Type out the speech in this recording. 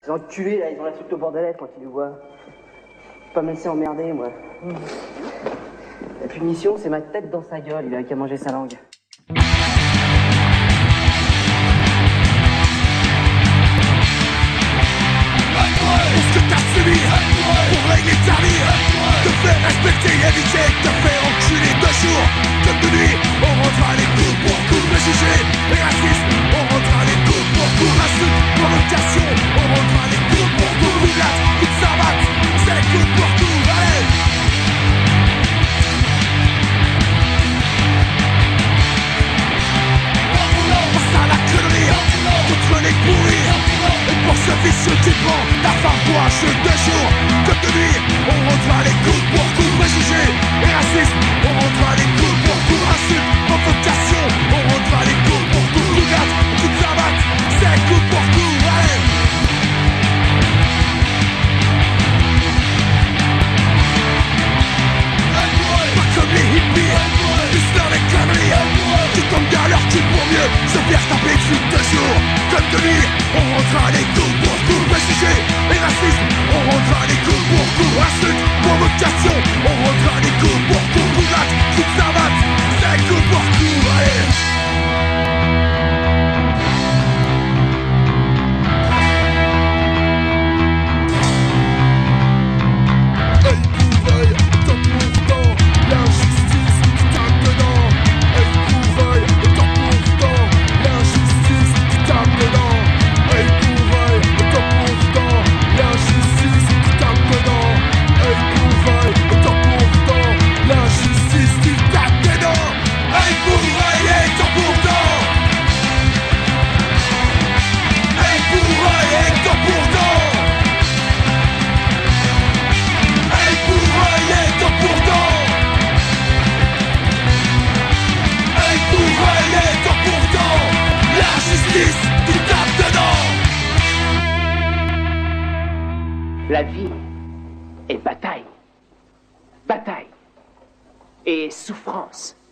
Les enculés, là, ils ont la suite au bord de la lèvre quand ils nous voient. Pas me laisser emmerder, moi. La punition, c'est ma tête dans sa gueule, il a qu'à manger sa langue. Est-ce que t'as subi pour régler ta vie? Te faire respecter, éviter, te faire enculer 2 jours comme de nuit. On rendra les coups pour coups, préjugés et racisme. On rendra les coups pour coups, insultes, provocation. On rendra les coups pour coups, roulade, coups de savate. C'est les coups pour coups, allez. Passe à la connerie, contre les pourris. Et pour ce vicieux qui prend la femme pour un jeu de jour comme de nuit, on rendra les coups pour coups, préjugés et racisme. On rendra les coups pour coups, insultes, provocation. On rendra les coups pour coups, roulade, coups de savate. C'est les coups pour coups, allez. Pas comme les hippies, tous dans les conneries. Tu tombes dans leur cul pour mieux se faire taper dessus 2 jours comme de nuit. On rendra les coups pour coups, préjugés et racisme. On rendra les coups pour coups, insultes, provocation. On rendra les coups pour coups, roulade, coups de savate. C'est les coups pour coups, allez. La vie est bataille. Bataille. Et souffrance.